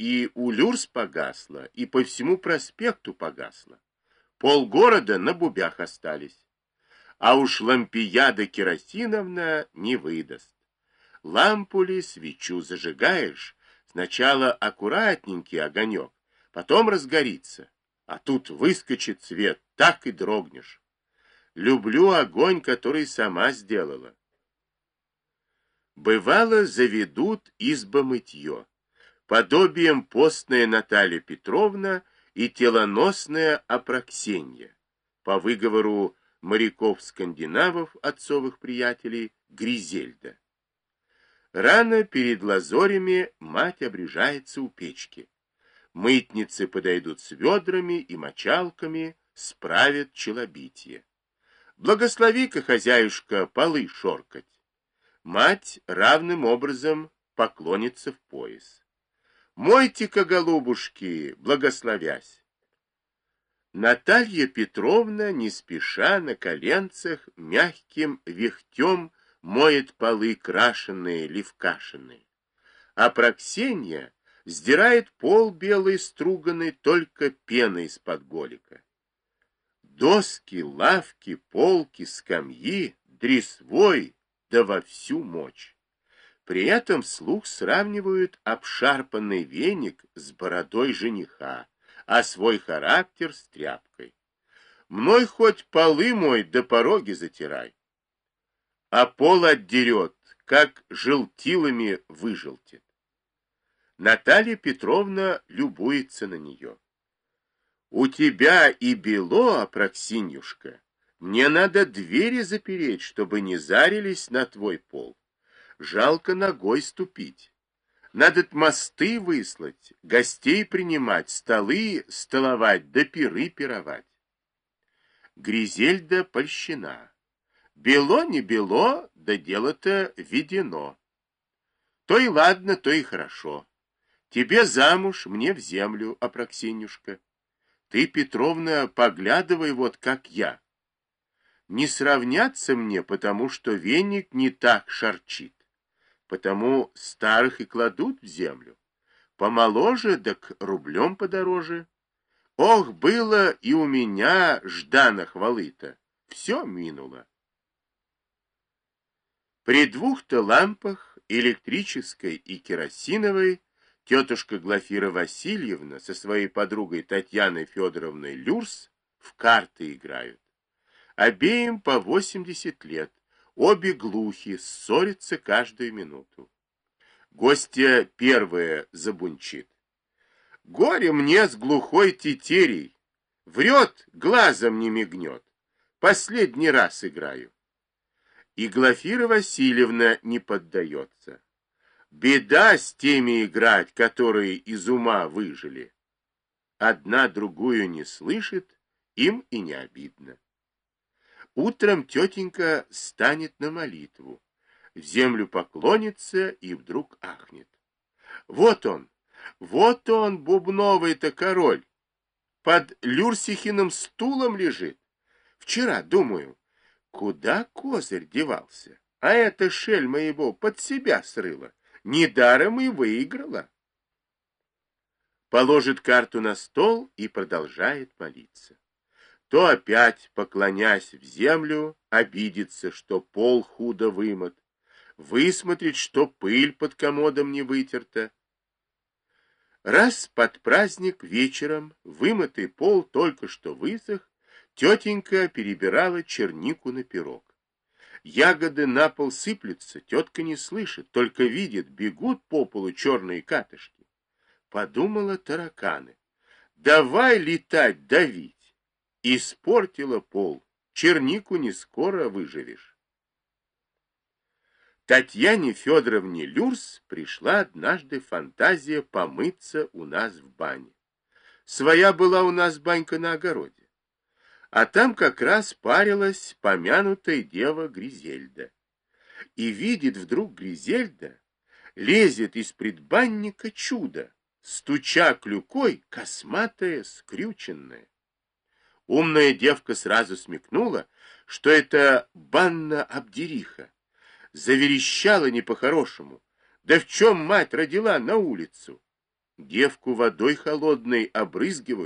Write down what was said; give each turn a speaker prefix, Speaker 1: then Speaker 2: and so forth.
Speaker 1: и у люрс погасла, и по всему проспекту погасла. Полгорода на бубях остались. А уж лампияда керосиновна не выдаст. Лампу ли, свечу зажигаешь, сначала аккуратненький огонек, потом разгорится, а тут выскочит свет, так и дрогнешь. Люблю огонь, который сама сделала. Бывало, заведут избо-мытье, подобием постная Наталья Петровна и телоносная Апраксенья, по выговору моряков-скандинавов, отцовых приятелей, Гризельда. Рано перед лазорями мать обрежается у печки. Мытницы подойдут с ведрами и мочалками, справят челобитие. Благослови-ка, хозяюшка, полы шоркать. Мать равным образом поклонится в пояс. Мойте-ка, голубушки, благословясь. Наталья Петровна не спеша на коленцах мягким вихтем моет полы крашеные, левкашеные. А Проксенья сдирает пол белый струганный только пеной из-под голика. Доски, лавки, полки, скамьи, дресвой, да во всю мочь. При этом вслух сравнивают обшарпанный веник с бородой жениха, а свой характер с тряпкой. Мной хоть полы мой да пороги затирай. А пол отдерет, как желтилами выжелтит. Наталья Петровна любуется на нее. У тебя и бело, Апраксинюшка. Мне надо двери запереть, чтобы не зарились на твой пол. Жалко ногой ступить. Надо мосты выслать, гостей принимать, столы столовать, да пиры пировать. Гризельда польщена. Бело не бело, да дело-то ведено. То и ладно, то и хорошо. Тебе замуж, мне в землю, Апраксинюшка. Ты, Петровна, поглядывай вот как я. Не сравняться мне, потому что веник не так шарчит. Потому старых и кладут в землю. Помоложе, так рублем подороже. Ох, было и у меня ждано хвалы-то. Все минуло. При двух-то лампах, электрической и керосиновой, тетушка Глафира Васильевна со своей подругой Татьяной Федоровной Люрс в карты играют. Обеим по 80 лет, обе глухи, ссорятся каждую минуту. Гостья первая забунчит. Горе мне с глухой тетерей. Врет, глазом не мигнет. Последний раз играю. И Глафира Васильевна не поддается. Беда с теми играть, которые из ума выжили. Одна другую не слышит, им и не обидно. Утром тетенька станет на молитву, в землю поклонится и вдруг ахнет. Вот он, бубновый-то король, под Люрсихиным стулом лежит. Вчера, думаю, куда козырь девался, а эта шельма его под себя срыла, недаром и выиграла. Положит карту на стол и продолжает молиться. То опять, поклонясь в землю, обидится, что пол худо вымыт, высмотрит, что пыль под комодом не вытерта. Раз под праздник вечером вымытый пол только что высох, тетенька перебирала чернику на пирог. Ягоды на пол сыплются, тетка не слышит, только видит, бегут по полу черные катышки. Подумала тараканы. Давай летать, давить. Испортила пол, чернику не скоро выживешь. Татьяне Федоровне Люрс пришла однажды фантазия помыться у нас в бане. Своя была у нас банька на огороде. А там как раз парилась помянутая дева Гризельда. И видит вдруг Гризельда, лезет из предбанника чудо, стуча клюкой, косматая, скрюченная. Умная девка сразу смекнула, что это банна-обдериха. Заверещала не по-хорошему. Да в чем мать родила на улицу? Девку водой холодной обрызгивают.